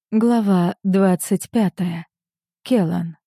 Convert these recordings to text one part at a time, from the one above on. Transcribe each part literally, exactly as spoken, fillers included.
Глава двадцать пятая. Келлан.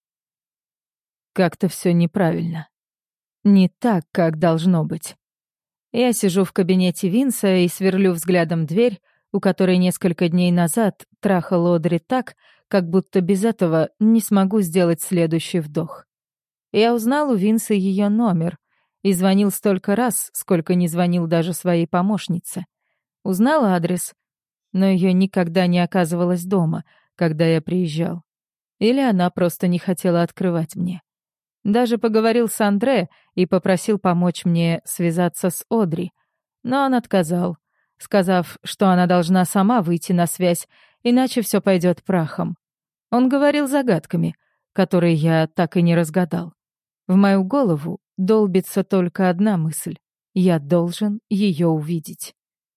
Как-то все неправильно. Не так, как должно быть. Я сижу в кабинете Винса и сверлю взглядом дверь, у которой несколько дней назад трахал Одри так, как будто без этого не смогу сделать следующий вдох. Я узнал у Винса ее номер и звонил столько раз, сколько не звонил даже своей помощнице. Узнал адрес, но ее никогда не оказывалось дома, когда я приезжал. Или она просто не хотела открывать мне. Даже поговорил с Андре и попросил помочь мне связаться с Одри, но он отказал, сказав, что она должна сама выйти на связь, иначе все пойдет прахом. Он говорил загадками, которые я так и не разгадал. В мою голову долбится только одна мысль: я должен ее увидеть.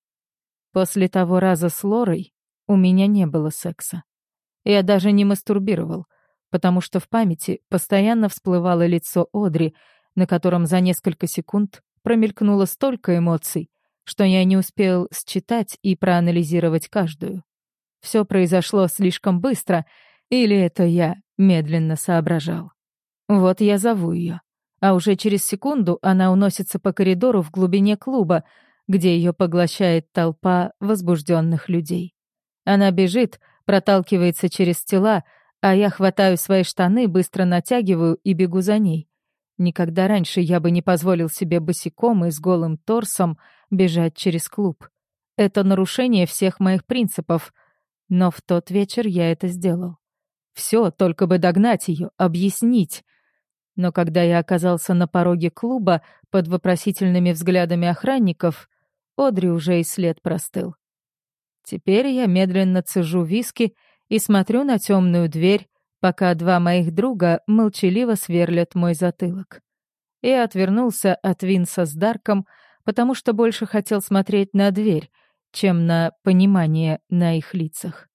После того раза с Лорой у меня не было секса. Я даже не мастурбировал, потому что в памяти постоянно всплывало лицо Одри, на котором за несколько секунд промелькнуло столько эмоций, что я не успел считать и проанализировать каждую. Все произошло слишком быстро, или это я медленно соображал. Вот я зову ее, а уже через секунду она уносится по коридору в глубине клуба, где ее поглощает толпа возбужденных людей. Она бежит, проталкивается через тела, а я хватаю свои штаны, быстро натягиваю и бегу за ней. Никогда раньше я бы не позволил себе босиком и с голым торсом бежать через клуб. Это нарушение всех моих принципов, но в тот вечер я это сделал. Все, только бы догнать ее, объяснить. Но когда я оказался на пороге клуба под вопросительными взглядами охранников, Одри уже и след простыл. Теперь я медленно цежу виски и смотрю на темную дверь, пока два моих друга молчаливо сверлят мой затылок. Я отвернулся от Винса с Дарком, потому что больше хотел смотреть на дверь, чем на понимание на их лицах.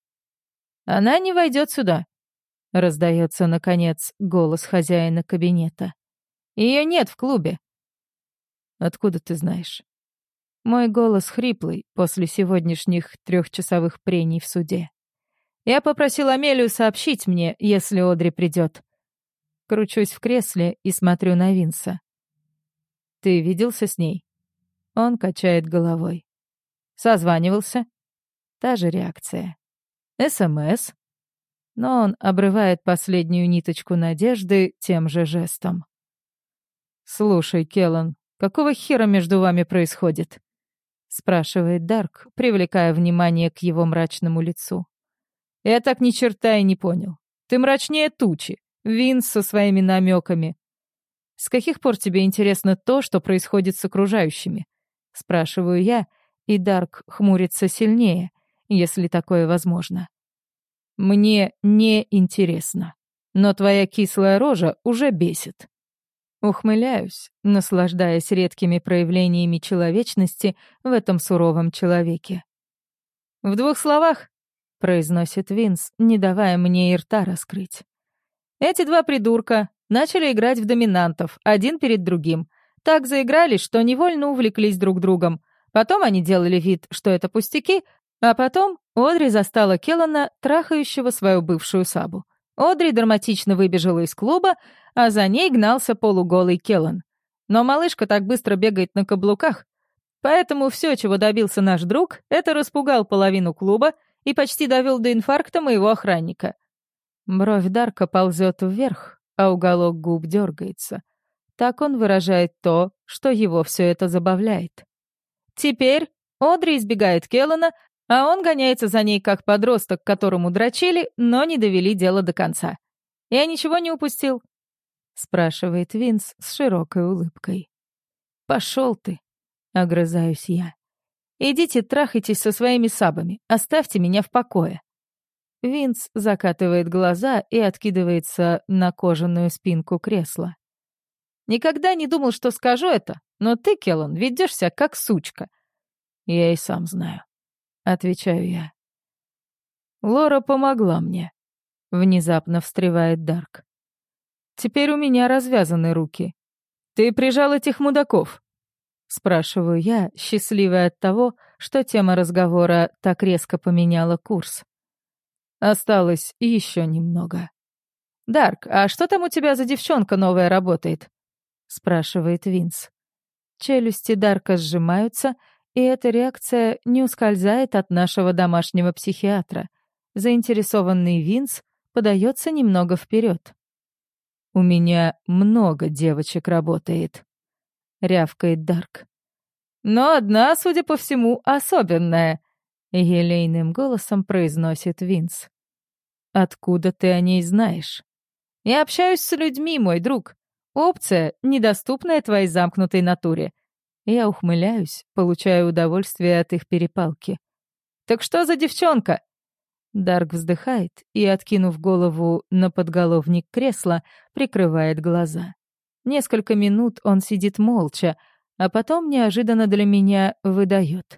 «Она не войдет сюда», — раздается, наконец, голос хозяина кабинета. «Ее нет в клубе». «Откуда ты знаешь?» Мой голос хриплый после сегодняшних трехчасовых прений в суде. Я попросил Амелию сообщить мне, если Одри придет. Кручусь в кресле и смотрю на Винса. «Ты виделся с ней?» Он качает головой. «Созванивался?» Та же реакция. «СМС?» Но он обрывает последнюю ниточку надежды тем же жестом. «Слушай, Келлан, какого хера между вами происходит?» Спрашивает Дарк, привлекая внимание к его мрачному лицу. «Я так ни черта и не понял. Ты мрачнее тучи, Винс со своими намеками. С каких пор тебе интересно то, что происходит с окружающими?» Спрашиваю я, и Дарк хмурится сильнее, если такое возможно. «Мне не интересно, но твоя кислая рожа уже бесит». Ухмыляюсь, наслаждаясь редкими проявлениями человечности в этом суровом человеке. «В двух словах», — произносит Винс, не давая мне и рта раскрыть. «Эти два придурка начали играть в доминантов, один перед другим. Так заигрались, что невольно увлеклись друг другом. Потом они делали вид, что это пустяки, а потом Одри застала Келлана, трахающего свою бывшую Сабу. Одри драматично выбежала из клуба, а за ней гнался полуголый Келлан. Но малышка так быстро бегает на каблуках, поэтому все, чего добился наш друг, это распугал половину клуба и почти довел до инфаркта моего охранника». Бровь Дарка ползет вверх, а уголок губ дергается. Так он выражает то, что его все это забавляет. Теперь Одри избегает Келлана, а он гоняется за ней как подросток, которому дрочили, но не довели дело до конца. «Я ничего не упустил?» — спрашивает Винс с широкой улыбкой. «Пошел ты!» — огрызаюсь я. «Идите трахайтесь со своими сабами, оставьте меня в покое». Винс закатывает глаза и откидывается на кожаную спинку кресла. «Никогда не думал, что скажу это, но ты, Келлан, ведешься как сучка». «Я и сам знаю», — отвечаю я. «Лора помогла мне», — внезапно встревает Дарк. «Теперь у меня развязаны руки. Ты прижал этих мудаков?» Спрашиваю я, счастливая от того, что тема разговора так резко поменяла курс. Осталось еще немного. «Дарк, а что там у тебя за девчонка новая работает?» — спрашивает Винс. Челюсти Дарка сжимаются, и эта реакция не ускользает от нашего домашнего психиатра. Заинтересованный Винс подается немного вперед. «У меня много девочек работает», — рявкает Дарк. «Но одна, судя по всему, особенная», — елейным голосом произносит Винс. «Откуда ты о ней знаешь?» «Я общаюсь с людьми, мой друг. Опция, недоступная твоей замкнутой натуре». Я ухмыляюсь, получая удовольствие от их перепалки. «Так что за девчонка?» Дарк вздыхает и, откинув голову на подголовник кресла, прикрывает глаза. Несколько минут он сидит молча, а потом неожиданно для меня выдает.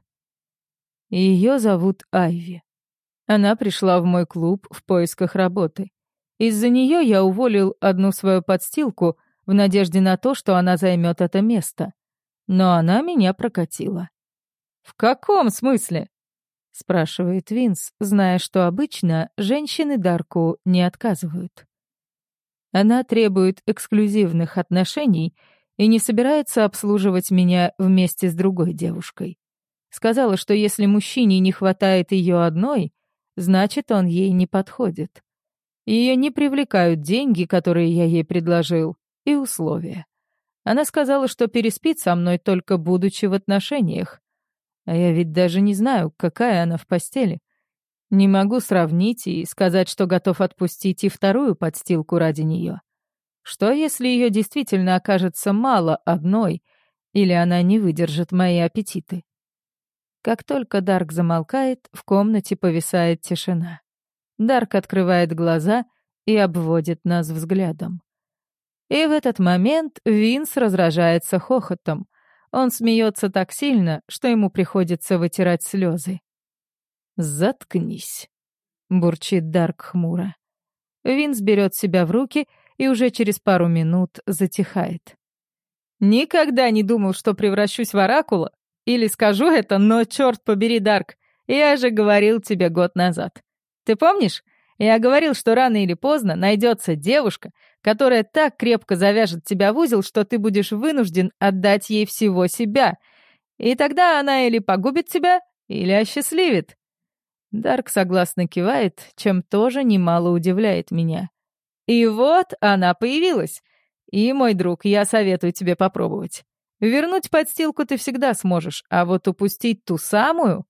Ее зовут Айви. Она пришла в мой клуб в поисках работы. Из-за нее я уволил одну свою подстилку в надежде на то, что она займет это место. Но она меня прокатила. «В каком смысле?» — спрашивает Винс, зная, что обычно женщины Дарку не отказывают. Она требует эксклюзивных отношений и не собирается обслуживать меня вместе с другой девушкой. Сказала, что если мужчине не хватает ее одной, значит, он ей не подходит. Ее не привлекают деньги, которые я ей предложил, и условия. Она сказала, что переспит со мной, только будучи в отношениях. А я ведь даже не знаю, какая она в постели. Не могу сравнить и сказать, что готов отпустить и вторую подстилку ради нее. Что, если ее действительно окажется мало одной, или она не выдержит мои аппетиты? Как только Дарк замолкает, в комнате повисает тишина. Дарк открывает глаза и обводит нас взглядом. И в этот момент Винс разражается хохотом. Он смеется так сильно, что ему приходится вытирать слезы. «Заткнись», — бурчит Дарк хмуро. Винс берет себя в руки и уже через пару минут затихает. «Никогда не думал, что превращусь в оракула. Или скажу это, но, черт побери, Дарк, я же говорил тебе год назад. Ты помнишь? Я говорил, что рано или поздно найдется девушка, которая так крепко завяжет тебя в узел, что ты будешь вынужден отдать ей всего себя. И тогда она или погубит тебя, или осчастливит». Дарк согласно кивает, чем тоже немало удивляет меня. И вот она появилась. И, мой друг, я советую тебе попробовать. Вернуть подстилку ты всегда сможешь, а вот упустить ту самую...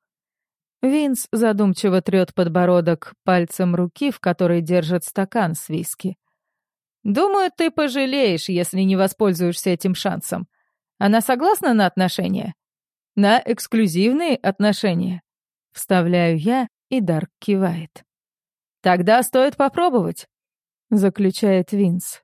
Винс задумчиво трёт подбородок пальцем руки, в которой держит стакан с виски. «Думаю, ты пожалеешь, если не воспользуешься этим шансом. Она согласна на отношения? На эксклюзивные отношения?» Вставляю я, и Дарк кивает. «Тогда стоит попробовать», — заключает Винс.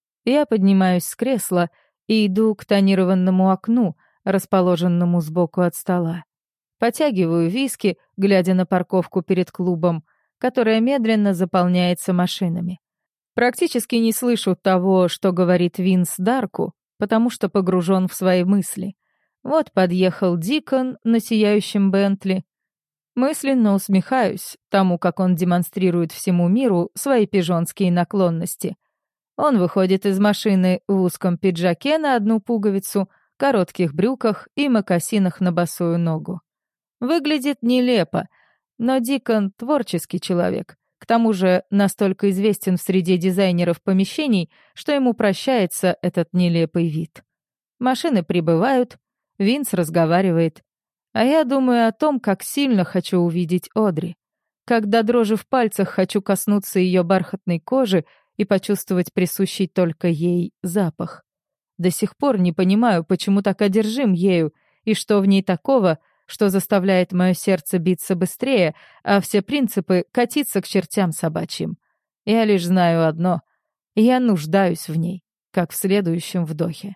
Я поднимаюсь с кресла и иду к тонированному окну, расположенному сбоку от стола. Потягиваю виски, глядя на парковку перед клубом, которая медленно заполняется машинами. Практически не слышу того, что говорит Винс Дарку, потому что погружен в свои мысли. Вот подъехал Дикон на сияющем Бентли. Мысленно усмехаюсь тому, как он демонстрирует всему миру свои пижонские наклонности. Он выходит из машины в узком пиджаке на одну пуговицу, коротких брюках и мокасинах на босую ногу. Выглядит нелепо, но Дикон — творческий человек. К тому же настолько известен в среде дизайнеров помещений, что ему прощается этот нелепый вид. Машины прибывают, Винс разговаривает. А я думаю о том, как сильно хочу увидеть Одри. Как до дрожи в пальцах хочу коснуться ее бархатной кожи и почувствовать присущий только ей запах. До сих пор не понимаю, почему так одержим ею, и что в ней такого, что заставляет мое сердце биться быстрее, а все принципы катиться к чертям собачьим. Я лишь знаю одно — я нуждаюсь в ней, как в следующем вдохе.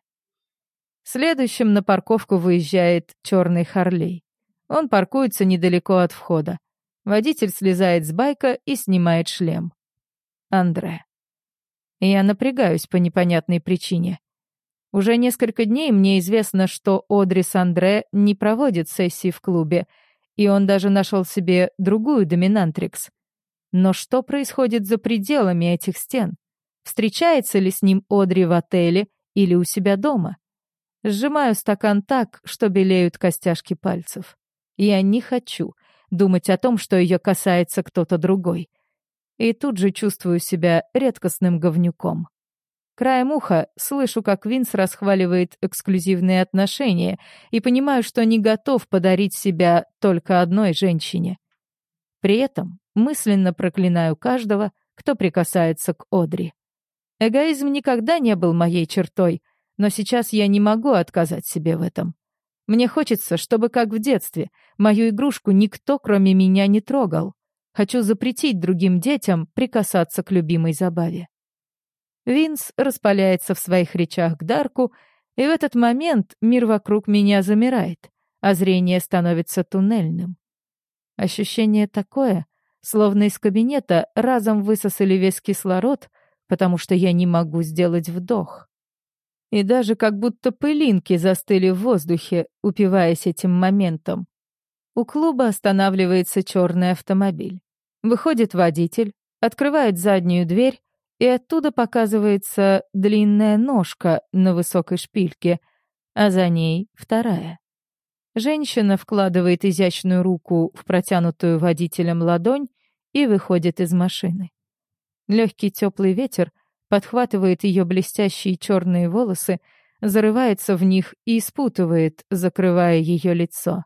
Следующим на парковку выезжает черный Харлей. Он паркуется недалеко от входа. Водитель слезает с байка и снимает шлем. Андре. Я напрягаюсь по непонятной причине. Уже несколько дней мне известно, что Одри с Андре не проводит сессии в клубе, и он даже нашел себе другую доминантрикс. Но что происходит за пределами этих стен? Встречается ли с ним Одри в отеле или у себя дома? Сжимаю стакан так, что белеют костяшки пальцев. Я не хочу думать о том, что ее касается кто-то другой. И тут же чувствую себя редкостным говнюком. Краем уха слышу, как Винс расхваливает эксклюзивные отношения, и понимаю, что не готов подарить себя только одной женщине. При этом мысленно проклинаю каждого, кто прикасается к Одри. Эгоизм никогда не был моей чертой, но сейчас я не могу отказать себе в этом. Мне хочется, чтобы, как в детстве, мою игрушку никто, кроме меня, не трогал. Хочу запретить другим детям прикасаться к любимой забаве. Винс распаляется в своих речах к Дарку, и в этот момент мир вокруг меня замирает, а зрение становится туннельным. Ощущение такое, словно из кабинета разом высосали весь кислород, потому что я не могу сделать вдох. И даже как будто пылинки застыли в воздухе, упиваясь этим моментом. У клуба останавливается черный автомобиль. Выходит водитель, открывает заднюю дверь, и оттуда показывается длинная ножка на высокой шпильке, а за ней вторая. Женщина вкладывает изящную руку в протянутую водителем ладонь и выходит из машины. Легкий теплый ветер подхватывает ее блестящие черные волосы, зарывается в них и спутывает, закрывая ее лицо.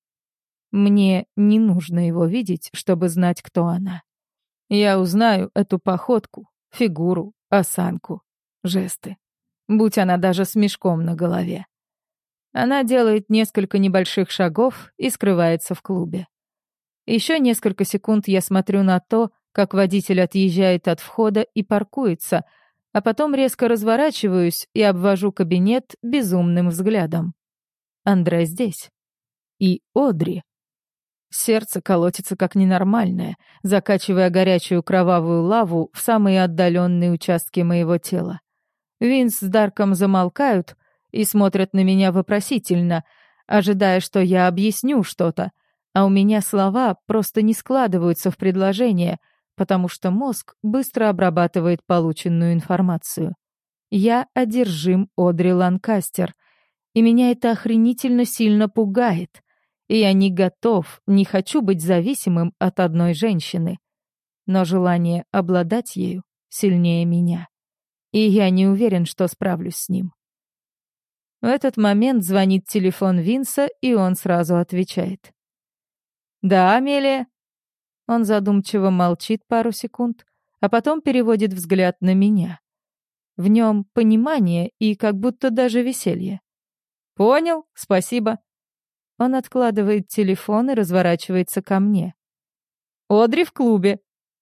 Мне не нужно его видеть, чтобы знать, кто она. Я узнаю эту походку, фигуру, осанку, жесты. Будь она даже с мешком на голове. Она делает несколько небольших шагов и скрывается в клубе. Еще несколько секунд я смотрю на то, как водитель отъезжает от входа и паркуется, а потом резко разворачиваюсь и обвожу кабинет безумным взглядом. Андре здесь. И Одри. Сердце колотится как ненормальное, закачивая горячую кровавую лаву в самые отдаленные участки моего тела. Винс с Дарком замолкают и смотрят на меня вопросительно, ожидая, что я объясню что-то, а у меня слова просто не складываются в предложение, потому что мозг быстро обрабатывает полученную информацию. Я одержим Одри Ланкастер, и меня это охренительно сильно пугает. И я не готов, не хочу быть зависимым от одной женщины. Но желание обладать ею сильнее меня. И я не уверен, что справлюсь с ним. В этот момент звонит телефон Винса, и он сразу отвечает. «Да, Амелия?» Он задумчиво молчит пару секунд, а потом переводит взгляд на меня. В нем понимание и как будто даже веселье. «Понял, спасибо». Он откладывает телефон и разворачивается ко мне. «Одри в клубе».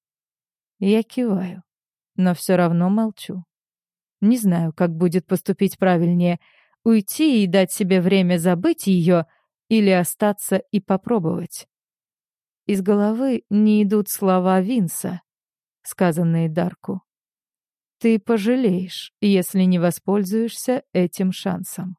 Я киваю, но все равно молчу. Не знаю, как будет поступить правильнее — уйти и дать себе время забыть ее или остаться и попробовать. Из головы не идут слова Винса, сказанные Дарку. «Ты пожалеешь, если не воспользуешься этим шансом».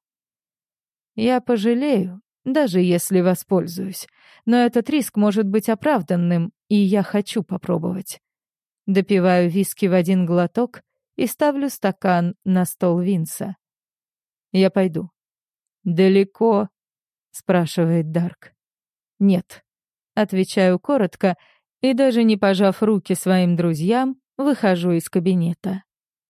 Я пожалею, даже если воспользуюсь, но этот риск может быть оправданным, и я хочу попробовать. Допиваю виски в один глоток и ставлю стакан на стол Винса. «Я пойду». «Далеко?» — спрашивает Дарк. «Нет», — отвечаю коротко, и даже не пожав руки своим друзьям, выхожу из кабинета.